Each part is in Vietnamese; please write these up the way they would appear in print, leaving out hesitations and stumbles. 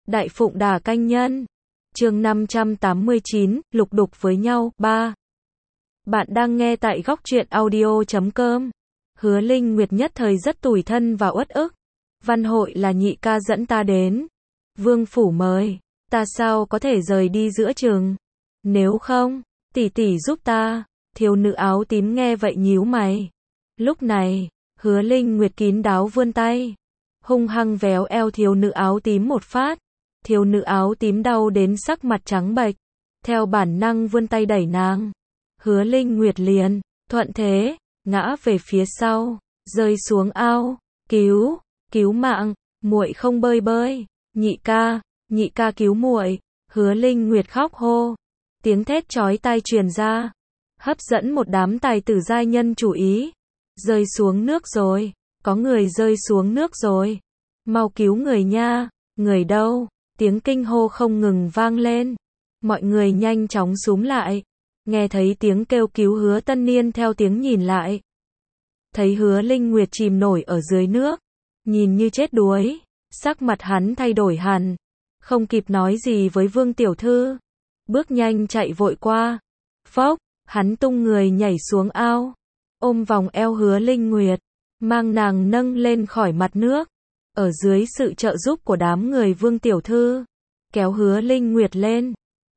Đại Phụng Đà Canh Nhân. Chương 589, lục đục với nhau, 3. Bạn đang nghe tại góc truyện audio.com. Hứa Linh Nguyệt nhất thời rất tủi thân và uất ức. Văn hội là nhị ca dẫn ta đến. Vương phủ mời, ta sao có thể rời đi giữa chừng. Nếu không, tỷ tỷ giúp ta. Thiếu nữ áo tím nghe vậy nhíu mày. Lúc này, Hứa Linh Nguyệt kín đáo vươn tay, hung hăng véo eo thiếu nữ áo tím một phát. Thiếu nữ áo tím đau đến sắc mặt trắng bệch, theo bản năng vươn tay đẩy nàng. Hứa Linh Nguyệt liền thuận thế ngã về phía sau, rơi xuống ao. Cứu mạng, muội không bơi bơi. Nhị ca cứu muội. Hứa Linh Nguyệt khóc hô. Tiếng thét chói tai truyền ra, hấp dẫn một đám tài tử giai nhân chú ý. Rơi xuống nước rồi, có người rơi xuống nước rồi. Mau cứu người nha. Người đâu? Tiếng kinh hô không ngừng vang lên. Mọi người nhanh chóng xúm lại. Nghe thấy tiếng kêu cứu, Hứa Tân Niên theo tiếng nhìn lại. Thấy Hứa Linh Nguyệt chìm nổi ở dưới nước, nhìn như chết đuối. Sắc mặt hắn thay đổi hẳn, không kịp nói gì với Vương tiểu thư, bước nhanh chạy vội qua. Phốc, hắn tung người nhảy xuống ao, ôm vòng eo Hứa Linh Nguyệt, mang nàng nâng lên khỏi mặt nước. Ở dưới sự trợ giúp của đám người Vương tiểu thư, kéo Hứa Linh Nguyệt lên.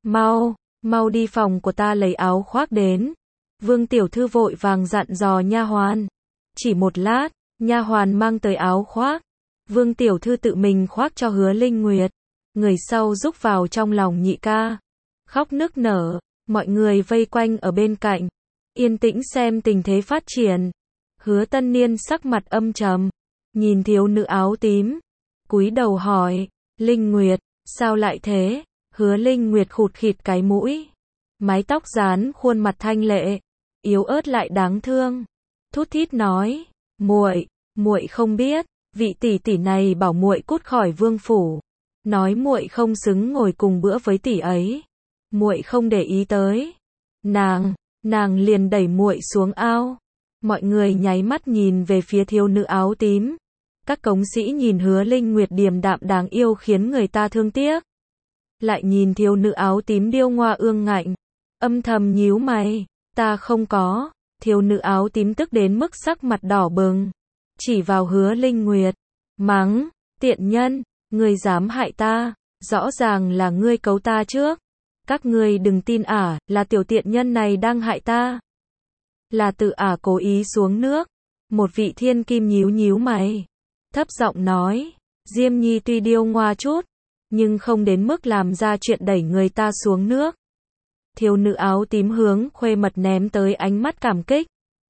Mau đi phòng của ta lấy áo khoác đến. Vương tiểu thư vội vàng dặn dò nha hoàn. Chỉ một lát, nha hoàn mang tới áo khoác. Vương tiểu thư tự mình khoác cho Hứa Linh Nguyệt. Người sau rúc vào trong lòng nhị ca, khóc nức nở. Mọi người vây quanh ở bên cạnh, yên tĩnh xem tình thế phát triển. Hứa Tân Niên sắc mặt âm trầm, nhìn thiếu nữ áo tím, cúi đầu hỏi, Linh Nguyệt, sao lại thế? Hứa Linh Nguyệt khụt khịt cái mũi, mái tóc rán khuôn mặt thanh lệ, yếu ớt lại đáng thương, thút thít nói, muội không biết, vị tỷ tỷ này bảo muội cút khỏi vương phủ, nói muội không xứng ngồi cùng bữa với tỷ ấy, muội không để ý tới, nàng liền đẩy muội xuống ao. Mọi người nháy mắt nhìn về phía thiếu nữ áo tím. Các cống sĩ nhìn Hứa Linh Nguyệt điềm đạm đáng yêu khiến người ta thương tiếc, lại nhìn thiếu nữ áo tím điêu ngoa ương ngạnh, âm thầm nhíu mày. Ta không có. Thiếu nữ áo tím tức đến mức sắc mặt đỏ bừng, chỉ vào Hứa Linh Nguyệt, mắng, tiện nhân, ngươi dám hại ta, rõ ràng là ngươi cấu ta trước. Các ngươi đừng tin ả, là tiểu tiện nhân này đang hại ta. Là tự ả cố ý xuống nước. Một vị thiên kim nhíu mày, thấp giọng nói, Diêm Nhi tuy điêu ngoa chút, nhưng không đến mức làm ra chuyện đẩy người ta xuống nước. Thiếu nữ áo tím hướng Khuê Mật ném tới ánh mắt cảm kích.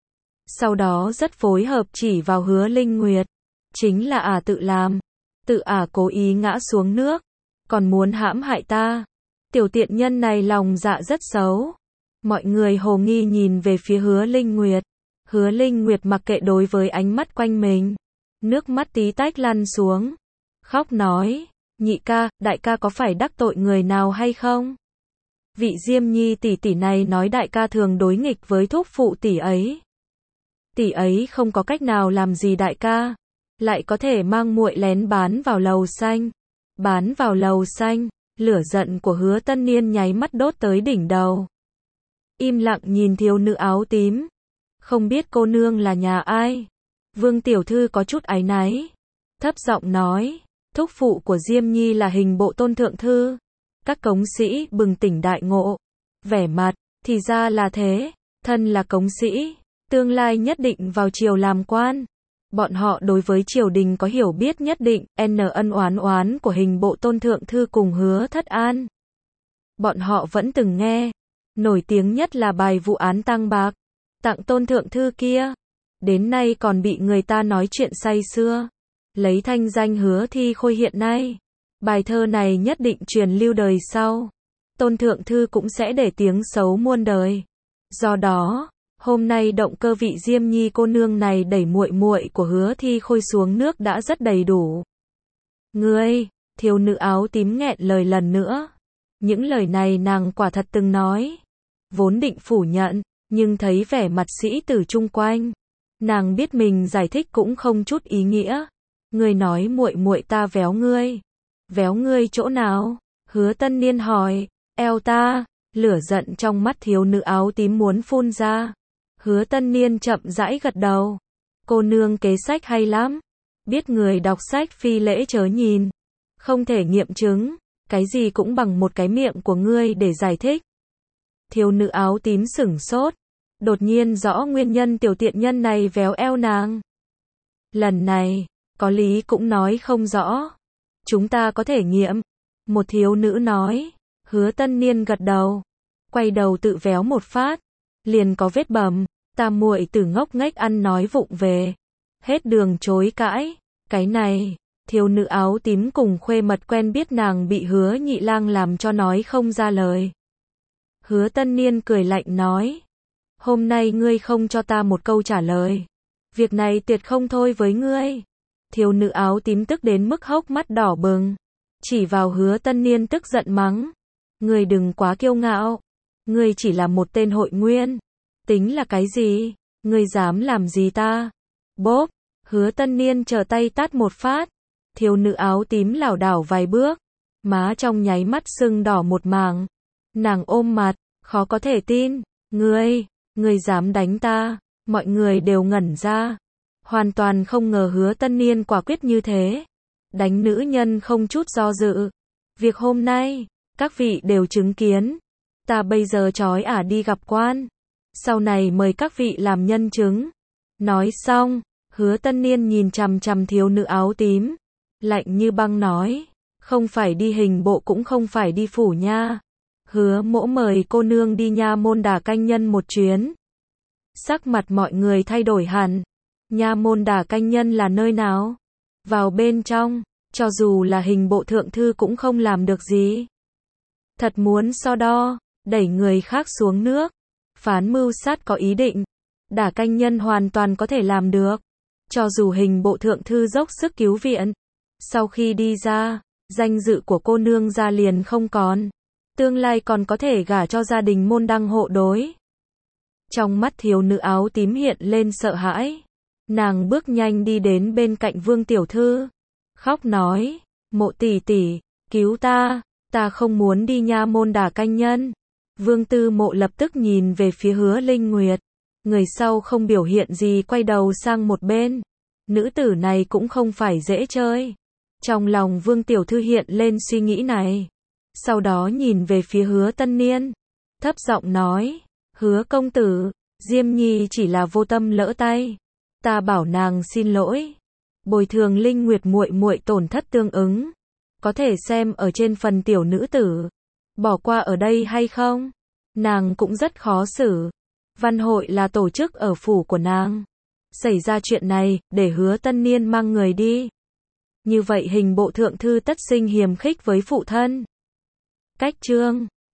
Sau đó rất phối hợp chỉ vào Hứa Linh Nguyệt, chính là ả tự làm, tự ả cố ý ngã xuống nước, còn muốn hãm hại ta. Tiểu tiện nhân này lòng dạ rất xấu. Mọi người hồ nghi nhìn về phía Hứa Linh Nguyệt. Hứa Linh Nguyệt mặc kệ đối với ánh mắt quanh mình, nước mắt tí tách lăn xuống, khóc nói, nhị ca, đại ca có phải đắc tội người nào hay không? Vị Diêm Nhi tỷ tỷ này nói đại ca thường đối nghịch với thúc phụ tỷ ấy. Tỷ ấy không có cách nào làm gì đại ca, lại có thể mang muội lén bán vào lầu xanh. Bán vào lầu xanh, lửa giận của Hứa Tân Niên nháy mắt đốt tới đỉnh đầu. Im lặng nhìn thiếu nữ áo tím. Không biết cô nương là nhà ai? Vương tiểu thư có chút áy náy, thấp giọng nói, thúc phụ của Diêm Nhi là Hình Bộ Tôn thượng thư. Các cống sĩ bừng tỉnh đại ngộ, vẻ mặt, thì ra là thế, thân là cống sĩ, tương lai nhất định vào triều làm quan. Bọn họ đối với triều đình có hiểu biết nhất định, ân oán của Hình Bộ Tôn thượng thư cùng Hứa Thất An. Bọn họ vẫn từng nghe, nổi tiếng nhất là bài vụ án tăng bạc, tặng Tôn thượng thư kia. Đến nay còn bị người ta nói chuyện say sưa, lấy thanh danh Hứa Thi Khôi hiện nay. Bài thơ này nhất định truyền lưu đời sau. Tôn thượng thư cũng sẽ để tiếng xấu muôn đời. Do đó, hôm nay động cơ vị Diêm Nhi cô nương này đẩy muội của Hứa Thi Khôi xuống nước đã rất đầy đủ. Ngươi, thiếu nữ áo tím nghẹn lời lần nữa. Những lời này nàng quả thật từng nói. Vốn định phủ nhận, nhưng thấy vẻ mặt sĩ tử chung quanh, nàng biết mình giải thích cũng không chút ý nghĩa. Ngươi nói muội ta véo ngươi. Véo ngươi chỗ nào? Hứa Tân Niên hỏi. Eo ta. Lửa giận trong mắt thiếu nữ áo tím muốn phun ra. Hứa Tân Niên chậm rãi gật đầu. Cô nương kế sách hay lắm. Biết người đọc sách phi lễ chớ nhìn. Không thể nghiệm chứng. Cái gì cũng bằng một cái miệng của ngươi để giải thích. Thiếu nữ áo tím sửng sốt. Đột nhiên rõ nguyên nhân tiểu tiện nhân này véo eo nàng. Lần này, có lý cũng nói không rõ. Chúng ta có thể nghiệm. Một thiếu nữ nói. Hứa Tân Niên gật đầu. Quay đầu tự véo một phát. Liền có vết bầm. Tam muội tử ngốc nghếch ăn nói vụng về. Hết đường chối cãi. Cái này, thiếu nữ áo tím cùng khuê mật quen biết nàng bị Hứa Nhị Lang làm cho nói không ra lời. Hứa Tân Niên cười lạnh nói. Hôm nay ngươi không cho ta một câu trả lời. Việc này tuyệt không thôi với ngươi. Thiếu nữ áo tím tức đến mức hốc mắt đỏ bừng. Chỉ vào Hứa Tân Niên tức giận mắng. Ngươi đừng quá kiêu ngạo. Ngươi chỉ là một tên hội nguyên. Tính là cái gì? Ngươi dám làm gì ta? Bốp. Hứa Tân Niên trở tay tát một phát. Thiếu nữ áo tím lảo đảo vài bước. Má trong nháy mắt sưng đỏ một mảng. Nàng ôm mặt. Khó có thể tin. Ngươi dám đánh ta. Mọi người đều ngẩn ra. Hoàn toàn không ngờ Hứa Tân Niên quả quyết như thế. Đánh nữ nhân không chút do dự. Việc hôm nay, các vị đều chứng kiến. Ta bây giờ trói ả đi gặp quan. Sau này mời các vị làm nhân chứng. Nói xong, Hứa Tân Niên nhìn chằm chằm thiếu nữ áo tím. Lạnh như băng nói. Không phải đi hình bộ cũng không phải đi phủ nha. Hứa mỗ mời cô nương đi nha môn Đả Canh Nhân một chuyến. Sắc mặt mọi người thay đổi hẳn. Nha môn Đả Canh Nhân là nơi nào? Vào bên trong, cho dù là hình bộ thượng thư cũng không làm được gì. Thật muốn so đo, đẩy người khác xuống nước. Phán mưu sát có ý định. Đả Canh Nhân hoàn toàn có thể làm được. Cho dù hình bộ thượng thư dốc sức cứu viện. Sau khi đi ra, danh dự của cô nương ra liền không còn. Tương lai còn có thể gả cho gia đình môn đăng hộ đối. Trong mắt thiếu nữ áo tím hiện lên sợ hãi. Nàng bước nhanh đi đến bên cạnh Vương tiểu thư. Khóc nói. Mộ tỷ tỷ, cứu ta. Ta không muốn đi nha môn Đả Canh Nhân. Vương Tư Mộ lập tức nhìn về phía Hứa Linh Nguyệt. Người sau không biểu hiện gì quay đầu sang một bên. Nữ tử này cũng không phải dễ chơi. Trong lòng Vương tiểu thư hiện lên suy nghĩ này. Sau đó nhìn về phía Hứa Tân Niên. Thấp giọng nói. Hứa công tử, Diêm Nhi chỉ là vô tâm lỡ tay. Ta bảo nàng xin lỗi. Bồi thường Linh Nguyệt muội muội tổn thất tương ứng. Có thể xem ở trên phần tiểu nữ tử. Bỏ qua ở đây hay không? Nàng cũng rất khó xử. Văn hội là tổ chức ở phủ của nàng. Xảy ra chuyện này, để Hứa Tân Niên mang người đi. Như vậy hình bộ thượng thư tất sinh hiềm khích với phụ thân. Cách chương